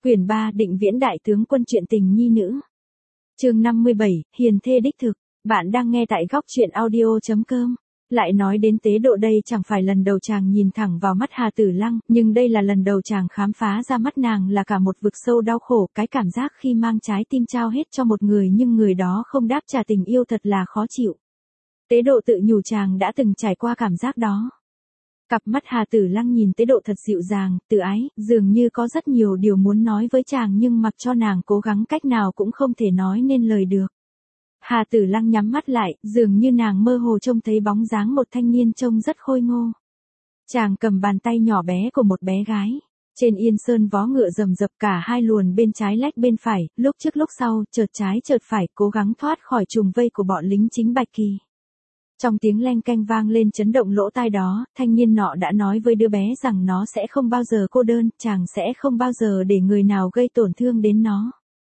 Quyển 3 Định Viễn Đại Tướng Quân Truyện Tình Nhi Nữ. Chương 57, Hiền Thê Đích Thực. Bạn đang nghe tại góc truyện audio.com. Lại nói đến Tế Độ đây chẳng phải lần đầu chàng nhìn thẳng vào mắt Hà Tử Lăng, nhưng đây là lần đầu chàng khám phá ra mắt nàng là cả một vực sâu đau khổ, cái cảm giác khi mang trái tim trao hết cho một người nhưng người đó không đáp trả tình yêu thật là khó chịu. Tế Độ tự nhủ chàng đã từng trải qua cảm giác đó. Cặp mắt Hà Tử Lăng nhìn Tế Độ thật dịu dàng, từ ái, dường như có rất nhiều điều muốn nói với chàng nhưng mặc cho nàng cố gắng cách nào cũng không thể nói nên lời được. Hà Tử Lăng nhắm mắt lại, dường như nàng mơ hồ trông thấy bóng dáng một thanh niên trông rất khôi ngô. Chàng cầm bàn tay nhỏ bé của một bé gái. Trên yên sơn vó ngựa rầm rập, cả hai luồn bên trái lách bên phải, lúc trước lúc sau, chợt trái chợt phải, cố gắng thoát khỏi trùng vây của bọn lính chính Bạch Kỳ. Trong tiếng leng keng vang lên chấn động lỗ tai đó, thanh niên nọ đã nói với đứa bé rằng nó sẽ không bao giờ cô đơn, chàng sẽ không bao giờ để người nào gây tổn thương đến nó.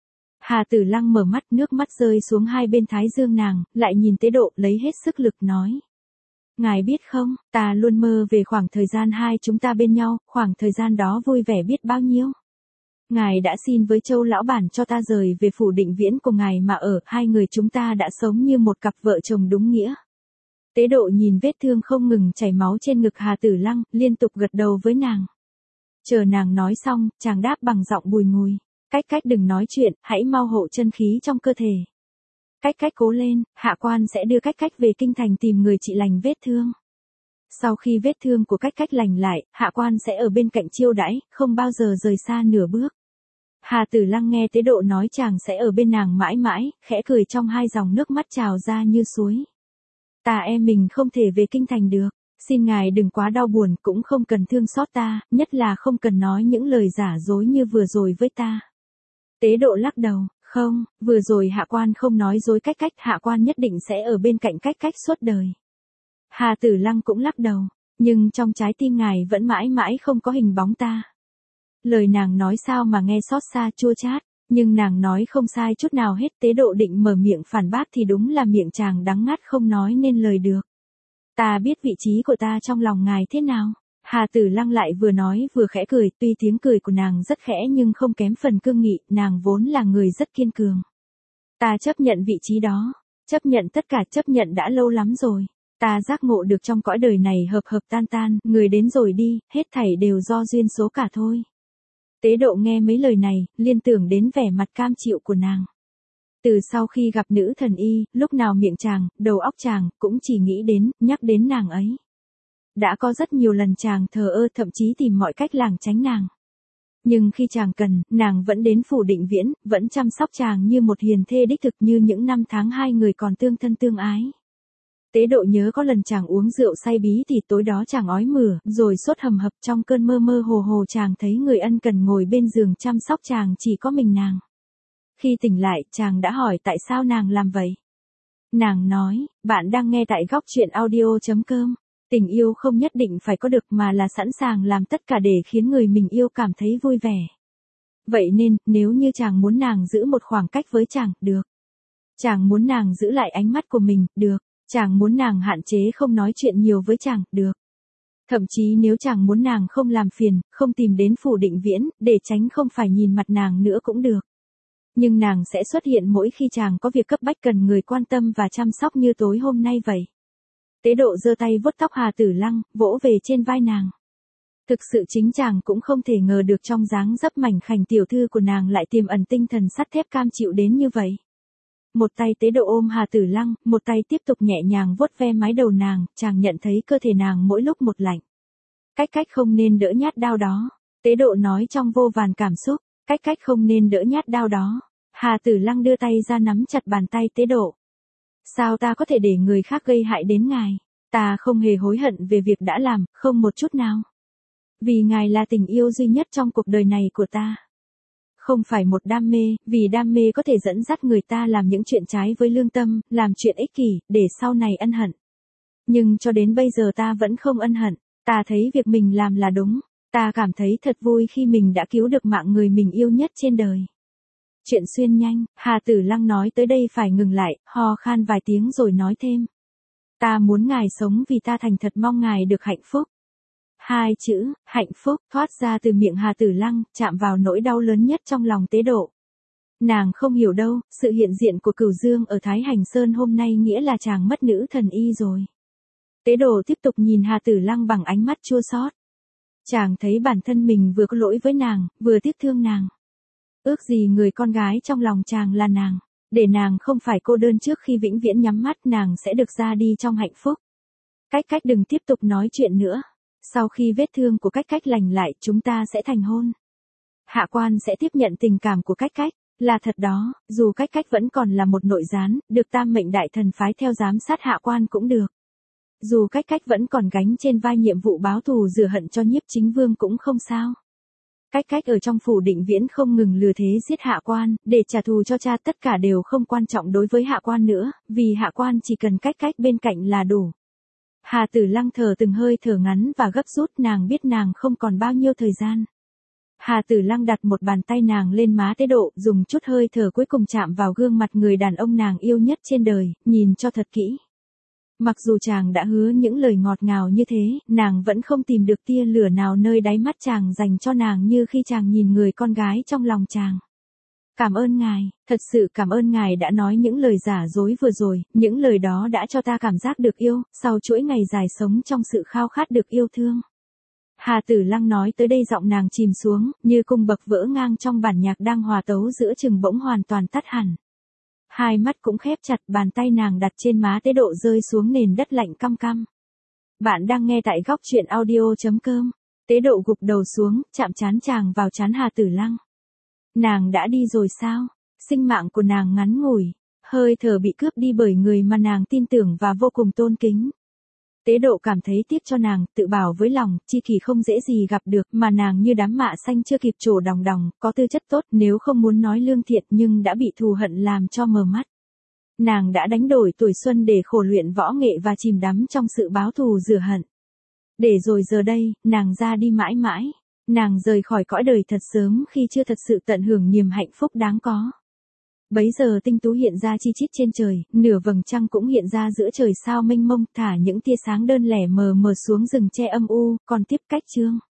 Hà Tử Lăng mở mắt, nước mắt rơi xuống hai bên thái dương nàng, lại nhìn Tế Độ, lấy hết sức lực nói. Ngài biết không, ta luôn mơ về khoảng thời gian hai chúng ta bên nhau, khoảng thời gian đó vui vẻ biết bao nhiêu. Ngài đã xin với Châu lão bản cho ta rời về phủ Định Viễn của ngài mà ở, hai người chúng ta đã sống như một cặp vợ chồng đúng nghĩa. Tế Độ nhìn vết thương không ngừng chảy máu trên ngực Hà Tử Lăng, liên tục gật đầu với nàng. Chờ nàng nói xong, chàng đáp bằng giọng bùi ngùi. Cách đừng nói chuyện, hãy mau hộ chân khí trong cơ thể. Cách cố lên, hạ quan sẽ đưa cách về kinh thành tìm người trị lành vết thương. Sau khi vết thương của cách lành lại, hạ quan sẽ ở bên cạnh chiêu đãi, không bao giờ rời xa nửa bước. Hà Tử Lăng nghe Tế Độ nói chàng sẽ ở bên nàng mãi mãi, khẽ cười trong hai dòng nước mắt trào ra như suối. Ta em mình không thể về kinh thành được, xin ngài đừng quá đau buồn, cũng không cần thương xót ta, nhất là không cần nói những lời giả dối như vừa rồi với ta. Tế Độ lắc đầu, không, vừa rồi hạ quan không nói dối cách, hạ quan nhất định sẽ ở bên cạnh cách suốt đời. Hà Tử Lăng cũng lắc đầu, nhưng trong trái tim ngài vẫn mãi mãi không có hình bóng ta. Lời nàng nói sao mà nghe xót xa chua chát. Nhưng nàng nói không sai chút nào hết. Tế Độ định mở miệng phản bác thì đúng là miệng chàng đắng ngắt không nói nên lời được. Ta biết vị trí của ta trong lòng ngài thế nào. Hà Tử Lăng lại vừa nói vừa khẽ cười, tuy tiếng cười của nàng rất khẽ nhưng không kém phần cương nghị, nàng vốn là người rất kiên cường. Ta chấp nhận vị trí đó, chấp nhận tất cả, chấp nhận đã lâu lắm rồi. Ta giác ngộ được trong cõi đời này hợp tan, người đến rồi đi, hết thảy đều do duyên số cả thôi. Tế Độ nghe mấy lời này, liên tưởng đến vẻ mặt cam chịu của nàng. Từ sau khi gặp nữ thần y, lúc nào miệng chàng, đầu óc chàng, cũng chỉ nghĩ đến, nhắc đến nàng ấy. Đã có rất nhiều lần chàng thờ ơ, thậm chí tìm mọi cách lảng tránh nàng. Nhưng khi chàng cần, nàng vẫn đến phủ Định Viễn, vẫn chăm sóc chàng như một hiền thê đích thực, như những năm tháng hai người còn tương thân tương ái. Tế Độ nhớ có lần chàng uống rượu say bí thì tối đó chàng ói mửa, rồi sốt hầm hập, trong cơn mơ mơ hồ chàng thấy người ân cần ngồi bên giường chăm sóc chàng, chỉ có mình nàng. Khi tỉnh lại, chàng đã hỏi tại sao nàng làm vậy. Nàng nói, bạn đang nghe tại góc truyện audio.com. Tình yêu không nhất định phải có được mà là sẵn sàng làm tất cả để khiến người mình yêu cảm thấy vui vẻ. Vậy nên, nếu như chàng muốn nàng giữ một khoảng cách với chàng, được. Chàng muốn nàng giữ lại ánh mắt của mình, được. Chàng muốn nàng hạn chế không nói chuyện nhiều với chàng, được. Thậm chí nếu chàng muốn nàng không làm phiền, không tìm đến phủ Định Viễn, để tránh không phải nhìn mặt nàng nữa cũng được. Nhưng nàng sẽ xuất hiện mỗi khi chàng có việc cấp bách cần người quan tâm và chăm sóc như tối hôm nay vậy. Tế Độ giơ tay vuốt tóc Hà Tử Lăng, vỗ về trên vai nàng. Thực sự chính chàng cũng không thể ngờ được trong dáng dấp mảnh khảnh tiểu thư của nàng lại tiềm ẩn tinh thần sắt thép cam chịu đến như vậy. Một tay Tế Độ ôm Hà Tử Lăng, một tay tiếp tục nhẹ nhàng vuốt ve mái đầu nàng, chàng nhận thấy cơ thể nàng mỗi lúc một lạnh. Cách không nên đỡ nhát đau đó. Tế Độ nói trong vô vàn cảm xúc, cách không nên đỡ nhát đau đó. Hà Tử Lăng đưa tay ra nắm chặt bàn tay Tế Độ. Sao ta có thể để người khác gây hại đến ngài? Ta không hề hối hận về việc đã làm, không một chút nào. Vì ngài là tình yêu duy nhất trong cuộc đời này của ta. Không phải một đam mê, vì đam mê có thể dẫn dắt người ta làm những chuyện trái với lương tâm, làm chuyện ích kỷ, để sau này ân hận. Nhưng cho đến bây giờ ta vẫn không ân hận, ta thấy việc mình làm là đúng, ta cảm thấy thật vui khi mình đã cứu được mạng người mình yêu nhất trên đời. Chuyện xuyên nhanh, Hà Tử Lăng nói tới đây phải ngừng lại, ho khan vài tiếng rồi nói thêm. Ta muốn ngài sống vì ta thành thật mong ngài được hạnh phúc. Hai chữ, hạnh phúc, thoát ra từ miệng Hà Tử Lăng, chạm vào nỗi đau lớn nhất trong lòng Tế Độ. Nàng không hiểu đâu, sự hiện diện của Cửu Dương ở Thái Hành Sơn hôm nay nghĩa là chàng mất nữ thần y rồi. Tế Độ tiếp tục nhìn Hà Tử Lăng bằng ánh mắt chua xót. Chàng thấy bản thân mình vừa có lỗi với nàng, vừa tiếc thương nàng. Ước gì người con gái trong lòng chàng là nàng, để nàng không phải cô đơn trước khi vĩnh viễn nhắm mắt, nàng sẽ được ra đi trong hạnh phúc. Cách đừng tiếp tục nói chuyện nữa. Sau khi vết thương của cách lành lại, chúng ta sẽ thành hôn. Hạ quan sẽ tiếp nhận tình cảm của cách. Là thật đó, dù cách vẫn còn là một nội gián, được Tam Mệnh Đại Thần phái theo giám sát hạ quan cũng được. Dù cách vẫn còn gánh trên vai nhiệm vụ báo thù rửa hận cho Nhiếp Chính Vương cũng không sao. Cách ở trong phủ Định Viễn không ngừng lừa thế giết hạ quan, để trả thù cho cha, tất cả đều không quan trọng đối với hạ quan nữa, vì hạ quan chỉ cần cách bên cạnh là đủ. Hà Tử Lăng thở từng hơi thở ngắn và gấp rút, nàng biết nàng không còn bao nhiêu thời gian. Hà Tử Lăng đặt một bàn tay nàng lên má Tế Độ, dùng chút hơi thở cuối cùng chạm vào gương mặt người đàn ông nàng yêu nhất trên đời, nhìn cho thật kỹ. Mặc dù chàng đã hứa những lời ngọt ngào như thế, nàng vẫn không tìm được tia lửa nào nơi đáy mắt chàng dành cho nàng như khi chàng nhìn người con gái trong lòng chàng. Cảm ơn ngài, thật sự cảm ơn ngài đã nói những lời giả dối vừa rồi, những lời đó đã cho ta cảm giác được yêu, sau chuỗi ngày dài sống trong sự khao khát được yêu thương. Hà Tử Lăng nói tới đây giọng nàng chìm xuống, như cung bậc vỡ ngang trong bản nhạc đang hòa tấu giữa chừng bỗng hoàn toàn tắt hẳn. Hai mắt cũng khép chặt, bàn tay nàng đặt trên má Tế Độ rơi xuống nền đất lạnh căm căm. Bạn đang nghe tại góc truyện audio.com. Tế Độ gục đầu xuống, chạm trán chàng vào trán Hà Tử Lăng. Nàng đã đi rồi sao? Sinh mạng của nàng ngắn ngủi, hơi thở bị cướp đi bởi người mà nàng tin tưởng và vô cùng tôn kính. Tế Độ cảm thấy tiếc cho nàng, tự bảo với lòng, chi kỷ không dễ gì gặp được, mà nàng như đám mạ xanh chưa kịp trổ đồng, có tư chất tốt, nếu không muốn nói lương thiện nhưng đã bị thù hận làm cho mờ mắt. Nàng đã đánh đổi tuổi xuân để khổ luyện võ nghệ và chìm đắm trong sự báo thù rửa hận. Để rồi giờ đây, nàng ra đi mãi mãi. Nàng rời khỏi cõi đời thật sớm khi chưa thật sự tận hưởng niềm hạnh phúc đáng có. Bấy giờ tinh tú hiện ra chi chít trên trời, nửa vầng trăng cũng hiện ra giữa trời sao mênh mông, thả những tia sáng đơn lẻ mờ mờ xuống rừng tre âm u, còn tiếp Cách chương.